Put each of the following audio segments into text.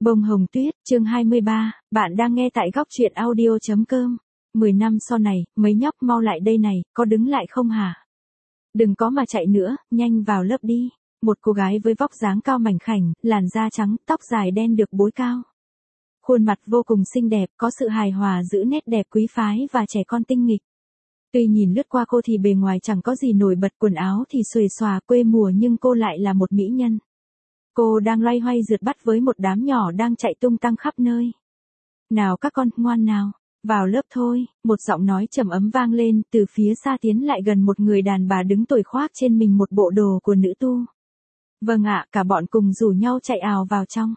Bông hồng tuyết, chương 23, bạn đang nghe tại góc truyện audio.com. 10 năm sau này, mấy nhóc mau lại đây này, có đứng lại không hả? Đừng có mà chạy nữa, nhanh vào lớp đi. Một cô gái với vóc dáng cao mảnh khảnh, làn da trắng, tóc dài đen được búi cao. Khuôn mặt vô cùng xinh đẹp, có sự hài hòa giữa nét đẹp quý phái và trẻ con tinh nghịch. Tuy nhìn lướt qua cô thì bề ngoài chẳng có gì nổi bật, quần áo thì xuề xòa quê mùa nhưng cô lại là một mỹ nhân. Cô đang loay hoay rượt bắt với một đám nhỏ đang chạy tung tăng khắp nơi. Nào các con, ngoan nào, vào lớp thôi, một giọng nói trầm ấm vang lên, từ phía xa tiến lại gần một người đàn bà đứng tuổi khoác trên mình một bộ đồ của nữ tu. Vâng ạ, cả bọn cùng rủ nhau chạy ào vào trong.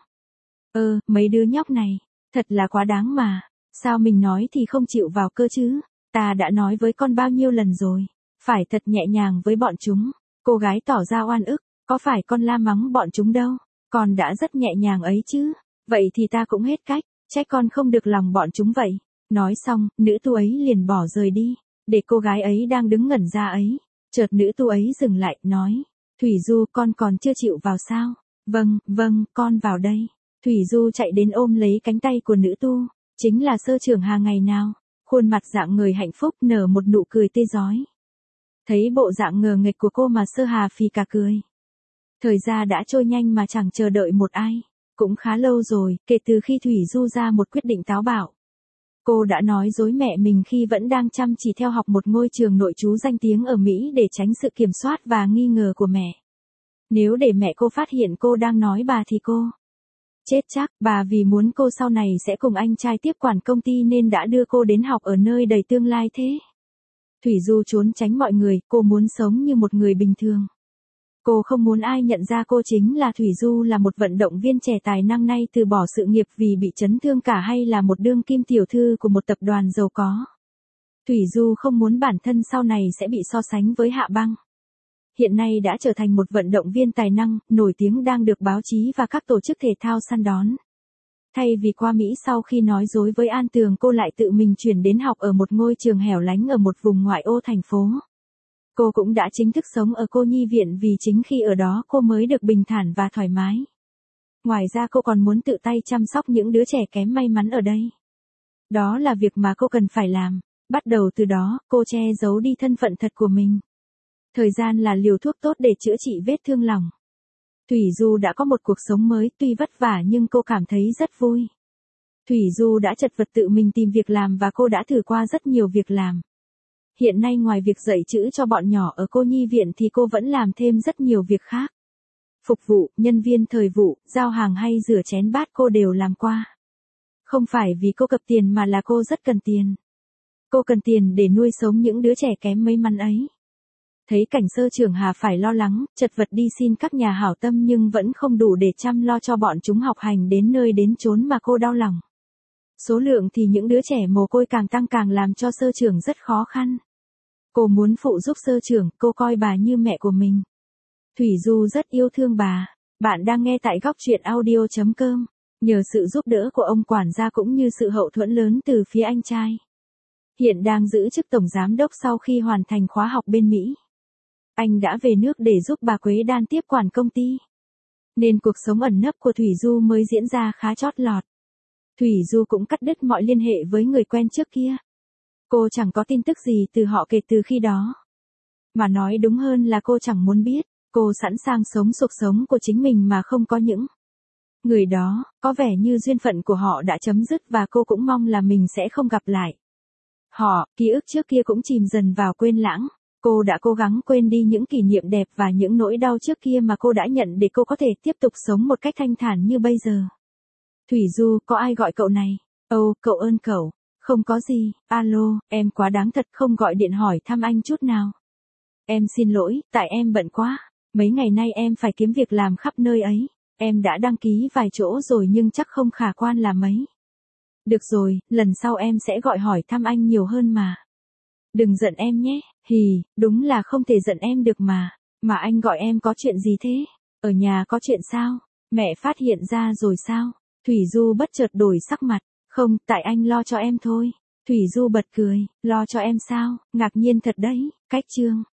Mấy đứa nhóc này, thật là quá đáng mà, sao mình nói thì không chịu vào cơ chứ, ta đã nói với con bao nhiêu lần rồi, phải thật nhẹ nhàng với bọn chúng. Cô gái tỏ ra oan ức. Có phải con la mắng bọn chúng đâu, con đã rất nhẹ nhàng ấy chứ, vậy thì ta cũng hết cách, trách con không được lòng bọn chúng vậy. Nói xong, nữ tu ấy liền bỏ rời đi, để cô gái ấy đang đứng ngẩn ra ấy. Chợt nữ tu ấy dừng lại, nói, Thủy Du, con còn chưa chịu vào sao? Vâng, con vào đây. Thủy Du chạy đến ôm lấy cánh tay của nữ tu, chính là Sơ Trưởng Hà ngày nào, khuôn mặt dạng người hạnh phúc nở một nụ cười tươi rói. Thấy bộ dạng ngờ nghệch của cô mà Sơ Hà phì cả cười. Thời gian đã trôi nhanh mà chẳng chờ đợi một ai. Cũng khá lâu rồi, kể từ khi Thủy Du ra một quyết định táo bạo. Cô đã nói dối mẹ mình khi vẫn đang chăm chỉ theo học một ngôi trường nội trú danh tiếng ở Mỹ để tránh sự kiểm soát và nghi ngờ của mẹ. Nếu để mẹ cô phát hiện cô đang nói bà thì cô chết chắc. Bà vì muốn cô sau này sẽ cùng anh trai tiếp quản công ty nên đã đưa cô đến học ở nơi đầy tương lai thế. Thủy Du trốn tránh mọi người, cô muốn sống như một người bình thường. Cô không muốn ai nhận ra cô chính là Thủy Du, là một vận động viên trẻ tài năng nay từ bỏ sự nghiệp vì bị chấn thương cả, hay là một đương kim tiểu thư của một tập đoàn giàu có. Thủy Du không muốn bản thân sau này sẽ bị so sánh với Hạ Băng. Hiện nay đã trở thành một vận động viên tài năng, nổi tiếng đang được báo chí và các tổ chức thể thao săn đón. Thay vì qua Mỹ sau khi nói dối với An Tường, cô lại tự mình chuyển đến học ở một ngôi trường hẻo lánh ở một vùng ngoại ô thành phố. Cô cũng đã chính thức sống ở cô nhi viện vì chính khi ở đó cô mới được bình thản và thoải mái. Ngoài ra cô còn muốn tự tay chăm sóc những đứa trẻ kém may mắn ở đây. Đó là việc mà cô cần phải làm. Bắt đầu từ đó, cô che giấu đi thân phận thật của mình. Thời gian là liều thuốc tốt để chữa trị vết thương lòng. Thủy Du đã có một cuộc sống mới, tuy vất vả nhưng cô cảm thấy rất vui. Thủy Du đã chật vật tự mình tìm việc làm và cô đã thử qua rất nhiều việc làm. Hiện nay ngoài việc dạy chữ cho bọn nhỏ ở cô nhi viện thì cô vẫn làm thêm rất nhiều việc khác. Phục vụ, nhân viên thời vụ, giao hàng hay rửa chén bát cô đều làm qua. Không phải vì cô cập tiền mà là cô rất cần tiền. Cô cần tiền để nuôi sống những đứa trẻ kém may mắn ấy. Thấy cảnh Sơ Trưởng Hà phải lo lắng, chật vật đi xin các nhà hảo tâm nhưng vẫn không đủ để chăm lo cho bọn chúng học hành đến nơi đến chốn mà cô đau lòng. Số lượng thì những đứa trẻ mồ côi càng tăng càng làm cho Sơ Trưởng rất khó khăn. Cô muốn phụ giúp Sơ Trưởng, cô coi bà như mẹ của mình. Thủy Du rất yêu thương bà. Bạn đang nghe tại góc truyện audio.com. Nhờ sự giúp đỡ của ông quản gia cũng như sự hậu thuẫn lớn từ phía anh trai. Hiện đang giữ chức tổng giám đốc sau khi hoàn thành khóa học bên Mỹ. Anh đã về nước để giúp bà Quế Đan tiếp quản công ty. Nên cuộc sống ẩn nấp của Thủy Du mới diễn ra khá chót lọt. Thủy Du cũng cắt đứt mọi liên hệ với người quen trước kia. Cô chẳng có tin tức gì từ họ kể từ khi đó. Mà nói đúng hơn là cô chẳng muốn biết. Cô sẵn sàng sống cuộc sống của chính mình mà không có những người đó. Có vẻ như duyên phận của họ đã chấm dứt và cô cũng mong là mình sẽ không gặp lại họ. Ký ức trước kia cũng chìm dần vào quên lãng. Cô đã cố gắng quên đi những kỷ niệm đẹp và những nỗi đau trước kia mà cô đã nhận để cô có thể tiếp tục sống một cách thanh thản như bây giờ. Thủy Du, có ai gọi cậu này? Cậu ơn cậu. Không có gì, alo, em quá đáng thật, không gọi điện hỏi thăm anh chút nào. Em xin lỗi, tại em bận quá. Mấy ngày nay em phải kiếm việc làm khắp nơi ấy. Em đã đăng ký vài chỗ rồi nhưng chắc không khả quan là mấy. Được rồi, lần sau em sẽ gọi hỏi thăm anh nhiều hơn mà. Đừng giận em nhé, đúng là không thể giận em được mà. Mà anh gọi em có chuyện gì thế? Ở nhà có chuyện sao? Mẹ phát hiện ra rồi sao? Thủy Du bất chợt đổi sắc mặt. Không, tại anh lo cho em thôi. Thủy Du bật cười, lo cho em sao? Ngạc nhiên thật đấy, cách chương.